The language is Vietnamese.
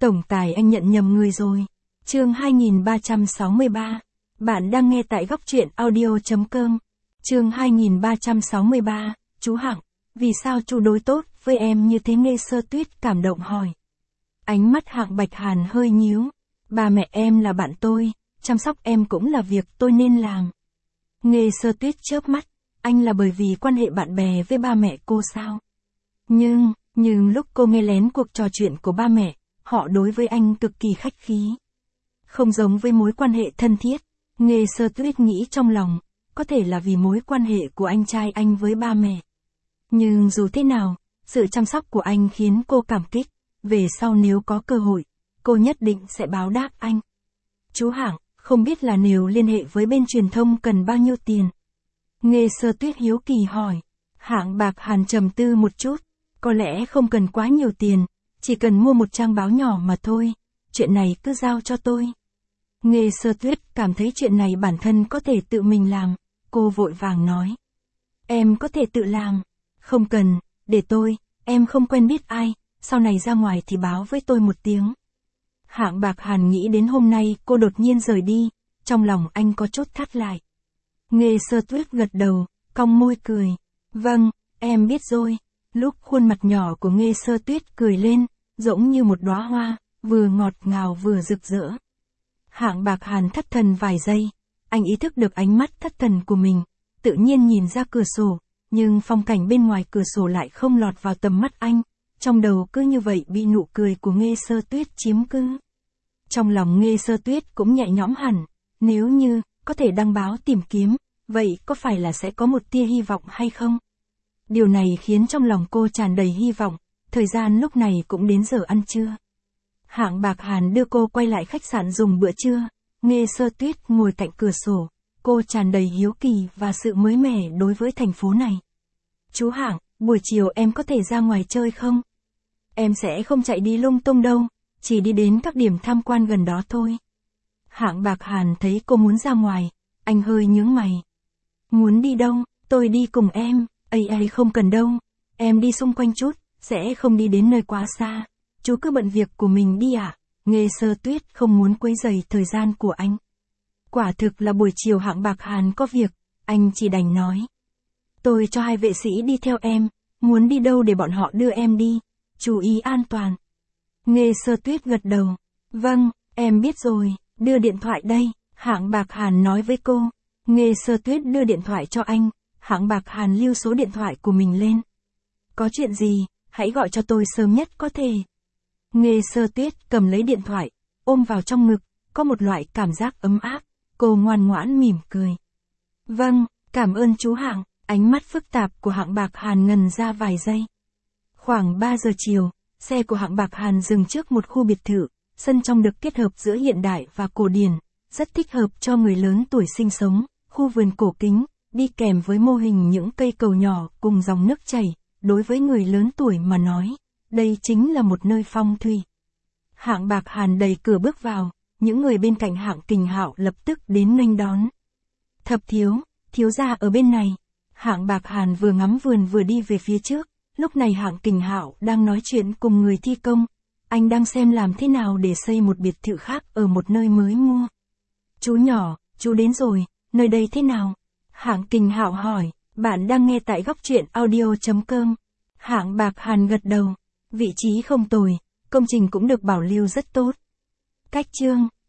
Tổng tài anh nhận nhầm người rồi. Chương 2363. Bạn đang nghe tại góc truyện audio.com. Chương 2363. Chú Hạng, vì sao chú đối tốt với em như thế? Nghe Sơ Tuyết cảm động hỏi. Ánh mắt Hạng Bạch Hàn hơi nhíu. Ba mẹ em là bạn tôi, chăm sóc em cũng là việc tôi nên làm. Nghe Sơ Tuyết chớp mắt. Anh là bởi vì quan hệ bạn bè với ba mẹ cô sao? Nhưng lúc cô nghe lén cuộc trò chuyện của ba mẹ, họ đối với anh cực kỳ khách khí. Không giống với mối quan hệ thân thiết. Nghe Sơ Tuyết nghĩ trong lòng, có thể là vì mối quan hệ của anh trai anh với ba mẹ. Nhưng dù thế nào, sự chăm sóc của anh khiến cô cảm kích. Về sau nếu có cơ hội, cô nhất định sẽ báo đáp anh. Chú Hạng, không biết là nếu liên hệ với bên truyền thông cần bao nhiêu tiền? Nghe Sơ Tuyết hiếu kỳ hỏi. Hạng Bạc Hàn trầm tư một chút. Có lẽ không cần quá nhiều tiền, chỉ cần mua một trang báo nhỏ mà thôi. Chuyện này cứ giao cho tôi. Nghe Sơ Tuyết cảm thấy chuyện này bản thân có thể tự mình làm. Cô vội vàng nói. Em có thể tự làm. Không cần, để tôi, em không quen biết ai, sau này ra ngoài thì báo với tôi một tiếng. Hạng Bạc Hàn nghĩ đến hôm nay cô đột nhiên rời đi, trong lòng anh có chút thắt lại. Nghe Sơ Tuyết gật đầu, cong môi cười. Vâng, em biết rồi. Lúc khuôn mặt nhỏ của Nghe Sơ Tuyết cười lên, giống như một đóa hoa, vừa ngọt ngào vừa rực rỡ. Hạng Bạc Hàn thất thần vài giây, anh ý thức được ánh mắt thất thần của mình, tự nhiên nhìn ra cửa sổ, nhưng phong cảnh bên ngoài cửa sổ lại không lọt vào tầm mắt anh, trong đầu cứ như vậy bị nụ cười của Nghe Sơ Tuyết chiếm cứ. Trong lòng Nghe Sơ Tuyết cũng nhẹ nhõm hẳn, nếu như có thể đăng báo tìm kiếm, vậy có phải là sẽ có một tia hy vọng hay không? Điều này khiến trong lòng cô tràn đầy hy vọng, thời gian lúc này cũng đến giờ ăn trưa. Hạng Bạc Hàn đưa cô quay lại khách sạn dùng bữa trưa, Nghe Sơ Tuyết ngồi cạnh cửa sổ, cô tràn đầy hiếu kỳ và sự mới mẻ đối với thành phố này. Chú Hạng, buổi chiều em có thể ra ngoài chơi không? Em sẽ không chạy đi lung tung đâu, chỉ đi đến các điểm tham quan gần đó thôi. Hạng Bạc Hàn thấy cô muốn ra ngoài, anh hơi nhướng mày. Muốn đi đâu, tôi đi cùng em. Ấy không cần đâu, em đi xung quanh chút, sẽ không đi đến nơi quá xa. Chú cứ bận việc của mình đi ạ. Nghe Sơ Tuyết không muốn quấy rầy thời gian của anh. Quả thực là buổi chiều Hạng Bạc Hàn có việc, anh chỉ đành nói. Tôi cho 2 vệ sĩ đi theo em, muốn đi đâu để bọn họ đưa em đi, chú ý an toàn. Nghe Sơ Tuyết gật đầu. Vâng, em biết rồi, đưa điện thoại đây, Hạng Bạc Hàn nói với cô. Nghe Sơ Tuyết đưa điện thoại cho anh. Hạng Bạc Hàn lưu số điện thoại của mình lên. Có chuyện gì, hãy gọi cho tôi sớm nhất có thể. Nghe Sơ Tuyết cầm lấy điện thoại, ôm vào trong ngực, có một loại cảm giác ấm áp, cô ngoan ngoãn mỉm cười. Vâng, cảm ơn chú Hạng, ánh mắt phức tạp của Hạng Bạc Hàn ngần ra vài giây. Khoảng 3 giờ chiều, xe của Hạng Bạc Hàn dừng trước một khu biệt thự, sân trong được kết hợp giữa hiện đại và cổ điển, rất thích hợp cho người lớn tuổi sinh sống, khu vườn cổ kính. Đi kèm với mô hình những cây cầu nhỏ cùng dòng nước chảy, đối với người lớn tuổi mà nói, đây chính là một nơi phong thủy. Hạng Bạc Hàn đẩy cửa bước vào, những người bên cạnh Hạng Kình Hạo lập tức đến nghênh đón. Thập thiếu gia ở bên này. Hạng Bạc Hàn vừa ngắm vườn vừa đi về phía trước, lúc này Hạng Kình Hạo đang nói chuyện cùng người thi công, anh đang xem làm thế nào để xây một biệt thự khác ở một nơi mới mua. Chú nhỏ, chú đến rồi, nơi đây thế nào? Hạng Kình Hạo hỏi, bạn đang nghe tại góc truyện audio.com. Hạng Bạc Hàn gật đầu, vị trí không tồi, công trình cũng được bảo lưu rất tốt. Cách chương